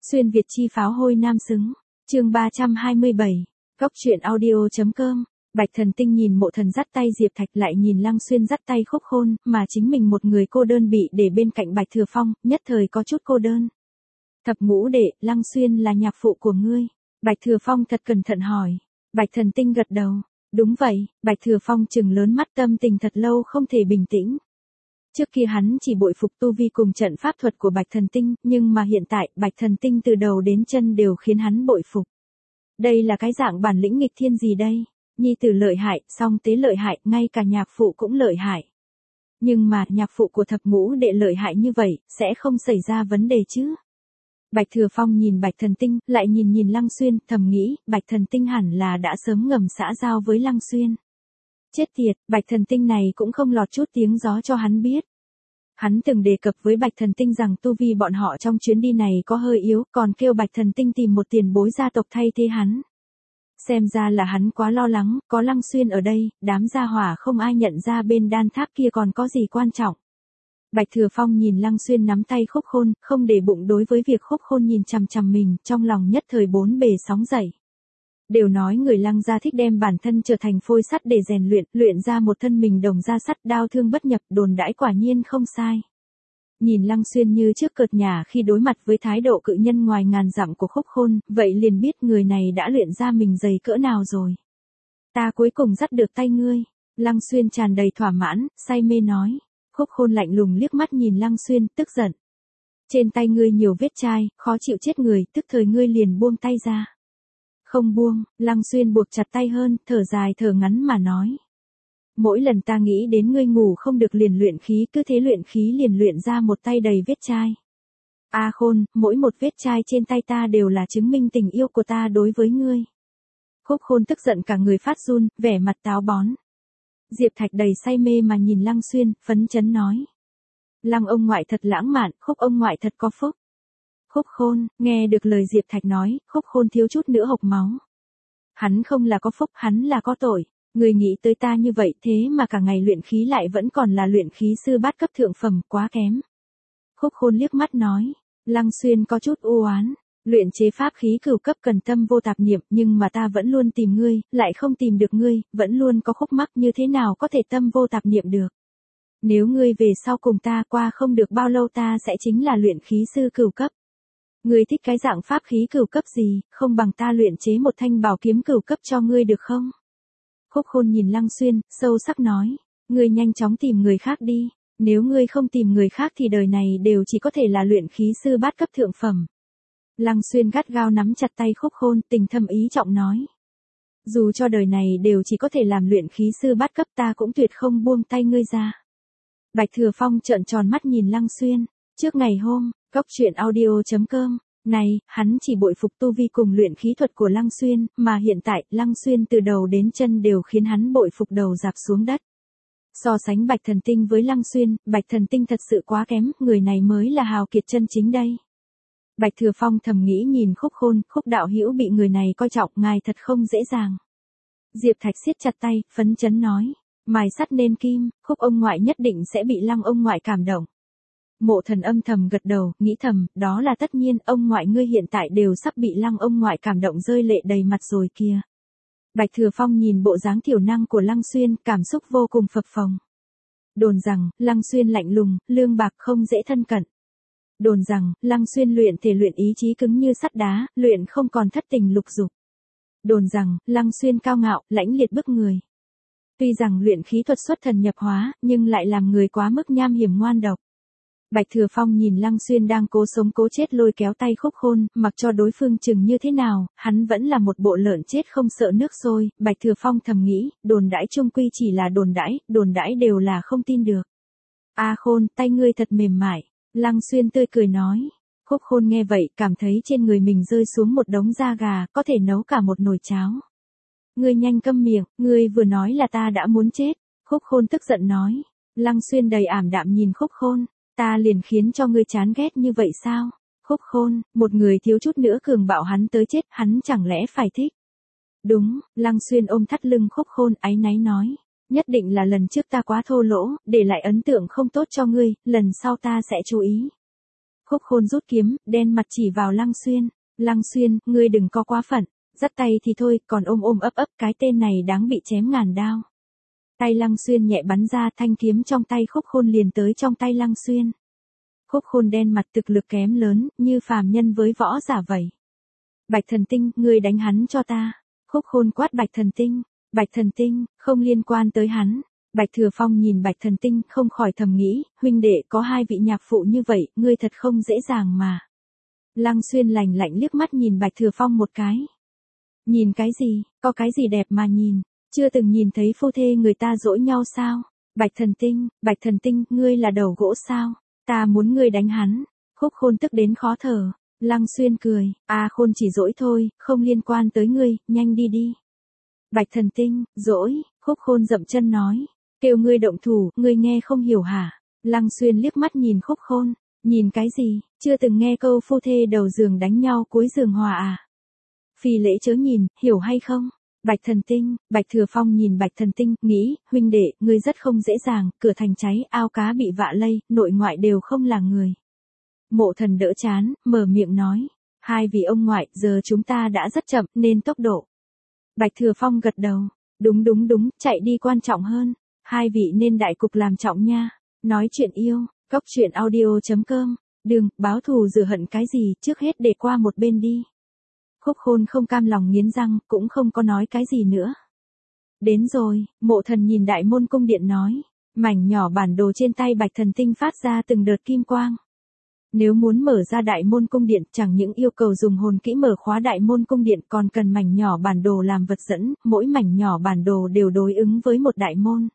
Xuyên Việt chi pháo hôi nam xứng. Chương 327. Góc truyện audio.com. Bạch Thần Tinh nhìn Mộ Thần dắt tay Diệp Thạch, lại nhìn Lăng Xuyên dắt tay Khúc Khôn, mà chính mình một người cô đơn bị để bên cạnh Bạch Thừa Phong, nhất thời có chút cô đơn. Thập ngũ đệ, Lăng Xuyên là nhạc phụ của ngươi? Bạch Thừa Phong thật cẩn thận hỏi. Bạch Thần Tinh gật đầu. Đúng vậy. Bạch Thừa Phong trừng lớn mắt, tâm tình thật lâu không thể bình tĩnh. Trước kia hắn chỉ bội phục tu vi cùng trận pháp thuật của Bạch Thần Tinh, nhưng mà hiện tại, Bạch Thần Tinh từ đầu đến chân đều khiến hắn bội phục. Đây là cái dạng bản lĩnh nghịch thiên gì đây? Nhi tử lợi hại, song tế lợi hại, ngay cả nhạc phụ cũng lợi hại. Nhưng mà, nhạc phụ của thập ngũ đệ lợi hại như vậy, sẽ không xảy ra vấn đề chứ? Bạch Thừa Phong nhìn Bạch Thần Tinh, lại nhìn Lăng Xuyên, thầm nghĩ, Bạch Thần Tinh hẳn là đã sớm ngầm xã giao với Lăng Xuyên. Chết tiệt, Bạch Thần Tinh này cũng không lọt chút tiếng gió cho hắn biết. Hắn từng đề cập với Bạch Thần Tinh rằng tu vi bọn họ trong chuyến đi này có hơi yếu, còn kêu Bạch Thần Tinh tìm một tiền bối gia tộc thay thế hắn. Xem ra là hắn quá lo lắng, có Lăng Xuyên ở đây, đám gia hỏa không ai nhận ra bên đan tháp kia còn có gì quan trọng. Bạch Thừa Phong nhìn Lăng Xuyên nắm tay Khúc Khôn, không để bụng đối với việc Khúc Khôn nhìn chằm chằm mình, trong lòng nhất thời bốn bề sóng dậy. Đều nói người Lăng gia thích đem bản thân trở thành phôi sắt để rèn luyện ra một thân mình đồng da sắt, đao thương bất nhập, đồn đãi quả nhiên không sai. Nhìn Lăng Xuyên như trước cợt nhả khi đối mặt với thái độ cự nhân ngoài ngàn dặm của Khúc Khôn, vậy liền biết người này đã luyện ra mình dày cỡ nào rồi. Ta cuối cùng dắt được tay ngươi. Lăng Xuyên tràn đầy thỏa mãn, say mê nói. Khúc Khôn lạnh lùng liếc mắt nhìn Lăng Xuyên, tức giận. Trên tay ngươi nhiều vết chai, khó chịu chết người, tức thời ngươi liền buông tay ra. Không buông, Lăng Xuyên buộc chặt tay hơn, thở dài thở ngắn mà nói. Mỗi lần ta nghĩ đến ngươi ngủ không được liền luyện khí, cứ thế luyện khí liền luyện ra một tay đầy vết chai. A Khôn, mỗi một vết chai trên tay ta đều là chứng minh tình yêu của ta đối với ngươi. Khúc Khôn tức giận cả người phát run, vẻ mặt táo bón. Diệp Thạch đầy say mê mà nhìn Lăng Xuyên, phấn chấn nói. Lăng ông ngoại thật lãng mạn, Khúc ông ngoại thật có phúc. Khúc Khôn, nghe được lời Diệp Thạch nói, Khúc Khôn thiếu chút nữa hộc máu. Hắn không là có phúc, hắn là có tội. Người nghĩ tới ta như vậy thế mà cả ngày luyện khí lại vẫn còn là luyện khí sư bát cấp thượng phẩm, quá kém. Khúc Khôn liếc mắt nói. Lăng Xuyên có chút u oán. Luyện chế pháp khí cửu cấp cần tâm vô tạp niệm, nhưng mà ta vẫn luôn tìm ngươi, lại không tìm được ngươi, vẫn luôn có khúc mắc, như thế nào có thể tâm vô tạp niệm được. Nếu ngươi về sau cùng ta, qua không được bao lâu ta sẽ chính là luyện khí sư cửu cấp. Ngươi thích cái dạng pháp khí cửu cấp gì, không bằng ta luyện chế một thanh bảo kiếm cửu cấp cho ngươi được không? Khúc Khôn nhìn Lăng Xuyên, sâu sắc nói, ngươi nhanh chóng tìm người khác đi, nếu ngươi không tìm người khác thì đời này đều chỉ có thể là luyện khí sư bát cấp thượng phẩm. Lăng Xuyên gắt gao nắm chặt tay Khúc Khôn, tình thâm ý trọng nói. Dù cho đời này đều chỉ có thể làm luyện khí sư bát cấp, ta cũng tuyệt không buông tay ngươi ra. Bạch Thừa Phong trợn tròn mắt nhìn Lăng Xuyên, trước ngày hôm, góc truyện audio.com. Này, hắn chỉ bội phục tu vi cùng luyện khí thuật của Lăng Xuyên, mà hiện tại, Lăng Xuyên từ đầu đến chân đều khiến hắn bội phục đầu rạp xuống đất. So sánh Bạch Thần Tinh với Lăng Xuyên, Bạch Thần Tinh thật sự quá kém, người này mới là hào kiệt chân chính đây. Bạch Thừa Phong thầm nghĩ nhìn Khúc Khôn, Khúc đạo hữu bị người này coi trọng, ngài thật không dễ dàng. Diệp Thạch siết chặt tay, phấn chấn nói, mài sắt nên kim, Khúc ông ngoại nhất định sẽ bị Lăng ông ngoại cảm động. Mộ Thần âm thầm gật đầu, nghĩ thầm, đó là tất nhiên, ông ngoại ngươi hiện tại đều sắp bị Lăng ông ngoại cảm động rơi lệ đầy mặt rồi kìa. Bạch Thừa Phong nhìn bộ dáng thiểu năng của Lăng Xuyên, cảm xúc vô cùng phập phồng. Đồn rằng, Lăng Xuyên lạnh lùng, lương bạc không dễ thân cận. Đồn rằng, Lăng Xuyên luyện thể luyện ý chí cứng như sắt đá, luyện không còn thất tình lục dục. Đồn rằng, Lăng Xuyên cao ngạo, lãnh liệt bức người. Tuy rằng luyện khí thuật xuất thần nhập hóa, nhưng lại làm người quá mức nham hiểm ngoan độc. Bạch Thừa Phong nhìn Lăng Xuyên đang cố sống cố chết lôi kéo tay Khúc Khôn, mặc cho đối phương chừng như thế nào, hắn vẫn là một bộ lợn chết không sợ nước sôi. Bạch Thừa Phong thầm nghĩ, đồn đãi chung quy chỉ là đồn đãi đều là không tin được. A Khôn, tay ngươi thật mềm mại. Lăng Xuyên tươi cười nói. Khúc Khôn nghe vậy, cảm thấy trên người mình rơi xuống một đống da gà, có thể nấu cả một nồi cháo. Ngươi nhanh câm miệng, ngươi vừa nói là ta đã muốn chết. Khúc Khôn tức giận nói. Lăng Xuyên đầy ảm đạm nhìn Khúc Khôn. Ta liền khiến cho ngươi chán ghét như vậy sao? Khúc Khôn, một người thiếu chút nữa cường bạo hắn tới chết, hắn chẳng lẽ phải thích? Đúng, Lăng Xuyên ôm thắt lưng Khúc Khôn áy náy nói. Nhất định là lần trước ta quá thô lỗ, để lại ấn tượng không tốt cho ngươi, lần sau ta sẽ chú ý. Khúc Khôn rút kiếm, đen mặt chỉ vào Lăng Xuyên. Lăng Xuyên, ngươi đừng có quá phận. Dắt tay thì thôi, còn ôm ôm ấp ấp, cái tên này đáng bị chém ngàn đao. Tay Lăng Xuyên nhẹ bắn ra, thanh kiếm trong tay Khúc Khôn liền tới trong tay Lăng Xuyên. Khúc Khôn đen mặt, thực lực kém lớn, như phàm nhân với võ giả vậy. Bạch Thần Tinh, ngươi đánh hắn cho ta. Khúc Khôn quát Bạch Thần Tinh. Bạch Thần Tinh, không liên quan tới hắn. Bạch Thừa Phong nhìn Bạch Thần Tinh, không khỏi thầm nghĩ, huynh đệ có hai vị nhạc phụ như vậy, ngươi thật không dễ dàng mà. Lăng Xuyên lạnh lạnh liếc mắt nhìn Bạch Thừa Phong một cái. Nhìn cái gì, có cái gì đẹp mà nhìn, chưa từng nhìn thấy phu thê người ta dỗi nhau sao? Bạch Thần Tinh, ngươi là đầu gỗ sao? Ta muốn ngươi đánh hắn. Khúc Khôn tức đến khó thở. Lăng Xuyên cười, Khôn chỉ dỗi thôi, không liên quan tới ngươi, nhanh đi đi. Bạch Thần Tinh, dỗi, Khúc Khôn dậm chân nói, kêu ngươi động thủ, ngươi nghe không hiểu hả? Lăng Xuyên liếc mắt nhìn Khúc Khôn, nhìn cái gì, chưa từng nghe câu phu thê đầu giường đánh nhau cuối giường hòa à? Phi lễ chớ nhìn, hiểu hay không? Bạch Thần Tinh, Bạch Thừa Phong nhìn Bạch Thần Tinh, nghĩ, huynh đệ, ngươi rất không dễ dàng, cửa thành cháy, ao cá bị vạ lây, nội ngoại đều không là người. Mộ Thần đỡ chán, mở miệng nói, hai vị ông ngoại, giờ chúng ta đã rất chậm, nên tốc độ. Bạch Thừa Phong gật đầu, đúng, chạy đi quan trọng hơn, hai vị nên đại cục làm trọng nha. Nói chuyện yêu, cóc truyện audio.com, đường, báo thù rửa hận cái gì, trước hết để qua một bên đi. Khúc Khôn không cam lòng nghiến răng, cũng không có nói cái gì nữa. Đến rồi, Mộ Thần nhìn đại môn cung điện nói, mảnh nhỏ bản đồ trên tay Bạch Thần Tinh phát ra từng đợt kim quang. Nếu muốn mở ra đại môn cung điện, chẳng những yêu cầu dùng hồn kỹ mở khóa đại môn cung điện, còn cần mảnh nhỏ bản đồ làm vật dẫn, mỗi mảnh nhỏ bản đồ đều đối ứng với một đại môn.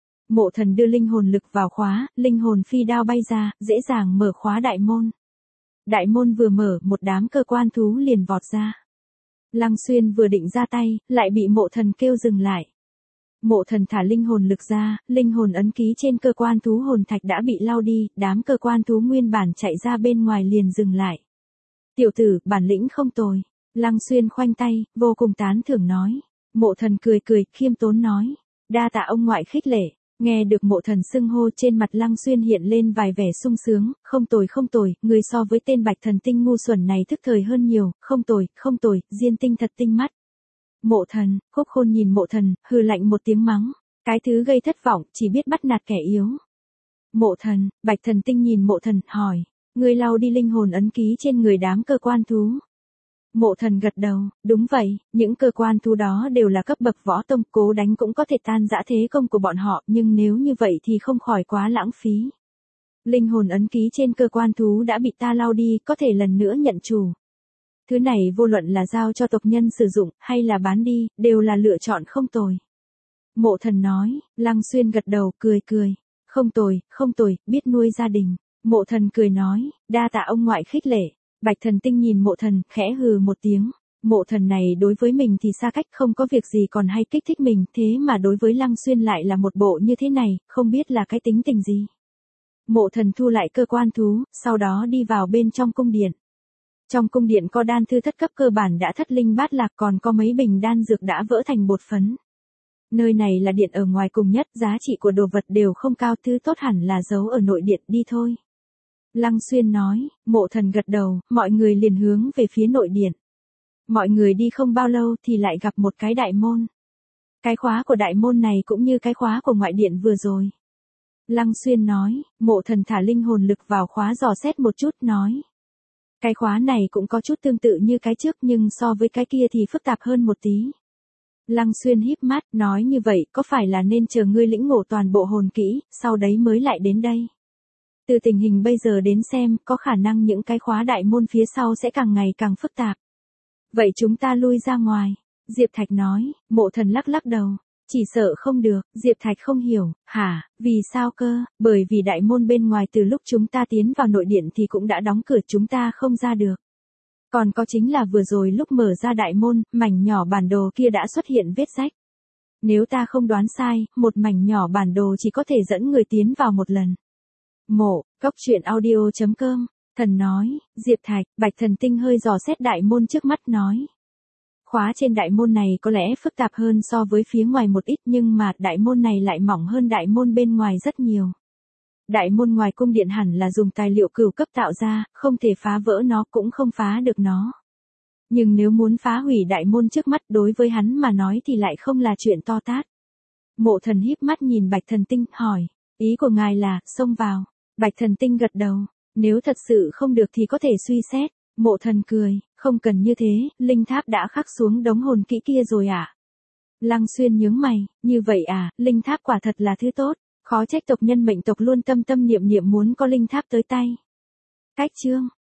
Mộ Thần đưa linh hồn lực vào khóa, linh hồn phi đao bay ra, dễ dàng mở khóa đại môn. Đại môn vừa mở, một đám cơ quan thú liền vọt ra. Lăng Xuyên vừa định ra tay, lại bị Mộ Thần kêu dừng lại. Mộ Thần thả linh hồn lực ra, linh hồn ấn ký trên cơ quan thú hồn thạch đã bị lau đi, đám cơ quan thú nguyên bản chạy ra bên ngoài liền dừng lại. Tiểu tử, bản lĩnh không tồi. Lăng Xuyên khoanh tay, vô cùng tán thưởng nói. Mộ Thần cười, khiêm tốn nói. Đa tạ ông ngoại khích lệ. Nghe được Mộ Thần xưng hô, trên mặt Lăng Xuyên hiện lên vài vẻ sung sướng, không tồi, người so với tên Bạch Thần Tinh ngu xuẩn này thức thời hơn nhiều, không tồi, Diên Tinh thật tinh mắt. Mộ Thần, Khúc Khôn nhìn Mộ Thần, hừ lạnh một tiếng mắng, cái thứ gây thất vọng, chỉ biết bắt nạt kẻ yếu. Mộ Thần, Bạch Thần Tinh nhìn Mộ Thần, hỏi, ngươi lau đi linh hồn ấn ký trên người đám cơ quan thú. Mộ Thần gật đầu, đúng vậy, những cơ quan thú đó đều là cấp bậc võ tông, cố đánh cũng có thể tan rã thế công của bọn họ, nhưng nếu như vậy thì không khỏi quá lãng phí. Linh hồn ấn ký trên cơ quan thú đã bị ta lau đi, có thể lần nữa nhận chủ. Thứ này vô luận là giao cho tộc nhân sử dụng, hay là bán đi, đều là lựa chọn không tồi. Mộ Thần nói, Lăng Xuyên gật đầu, cười. Không tồi, biết nuôi gia đình. Mộ Thần cười nói, đa tạ ông ngoại khích lệ. Bạch Thần Tinh nhìn Mộ Thần, khẽ hừ một tiếng. Mộ Thần này đối với mình thì xa cách, không có việc gì còn hay kích thích mình, thế mà đối với Lăng Xuyên lại là một bộ như thế này, không biết là cái tính tình gì. Mộ Thần thu lại cơ quan thú, sau đó đi vào bên trong cung điện. Trong cung điện có đan thư thất cấp cơ bản đã thất linh bát lạc, còn có mấy bình đan dược đã vỡ thành bột phấn. Nơi này là điện ở ngoài cùng nhất, giá trị của đồ vật đều không cao, thứ tốt hẳn là giấu ở nội điện, đi thôi. Lăng Xuyên nói, Mộ Thần gật đầu, mọi người liền hướng về phía nội điện. Mọi người đi không bao lâu thì lại gặp một cái đại môn. Cái khóa của đại môn này cũng như cái khóa của ngoại điện vừa rồi. Lăng Xuyên nói, Mộ Thần thả linh hồn lực vào khóa dò xét một chút, nói. Cái khóa này cũng có chút tương tự như cái trước, nhưng so với cái kia thì phức tạp hơn một tí. Lăng Xuyên híp mắt, nói như vậy, có phải là nên chờ ngươi lĩnh ngộ toàn bộ hồn kỹ, sau đấy mới lại đến đây? Từ tình hình bây giờ đến xem, có khả năng những cái khóa đại môn phía sau sẽ càng ngày càng phức tạp. Vậy chúng ta lui ra ngoài. Diệp Thạch nói, Mộ Thần lắc đầu. Chỉ sợ không được, Diệp Thạch không hiểu, hả, vì sao cơ, bởi vì đại môn bên ngoài từ lúc chúng ta tiến vào nội điện thì cũng đã đóng cửa, chúng ta không ra được. Còn có chính là vừa rồi lúc mở ra đại môn, mảnh nhỏ bản đồ kia đã xuất hiện vết rách. Nếu ta không đoán sai, một mảnh nhỏ bản đồ chỉ có thể dẫn người tiến vào một lần. Cóc truyện audio.com, Thần nói, Diệp Thạch, Bạch Thần Tinh hơi dò xét đại môn trước mắt nói. Khóa trên đại môn này có lẽ phức tạp hơn so với phía ngoài một ít, nhưng mà đại môn này lại mỏng hơn đại môn bên ngoài rất nhiều. Đại môn ngoài cung điện hẳn là dùng tài liệu cửu cấp tạo ra, không thể phá vỡ nó cũng không phá được nó. Nhưng nếu muốn phá hủy đại môn trước mắt đối với hắn mà nói thì lại không là chuyện to tát. Mộ Thần híp mắt nhìn Bạch Thần Tinh, hỏi, ý của ngài là, xông vào. Bạch Thần Tinh gật đầu, nếu thật sự không được thì có thể suy xét. Mộ Thần cười, không cần như thế, linh tháp đã khắc xuống đống hồn kỹ kia rồi à? Lăng Xuyên nhướng mày, như vậy à, linh tháp quả thật là thứ tốt, khó trách tộc nhân mệnh tộc luôn tâm tâm niệm niệm muốn có linh tháp tới tay. Cách chương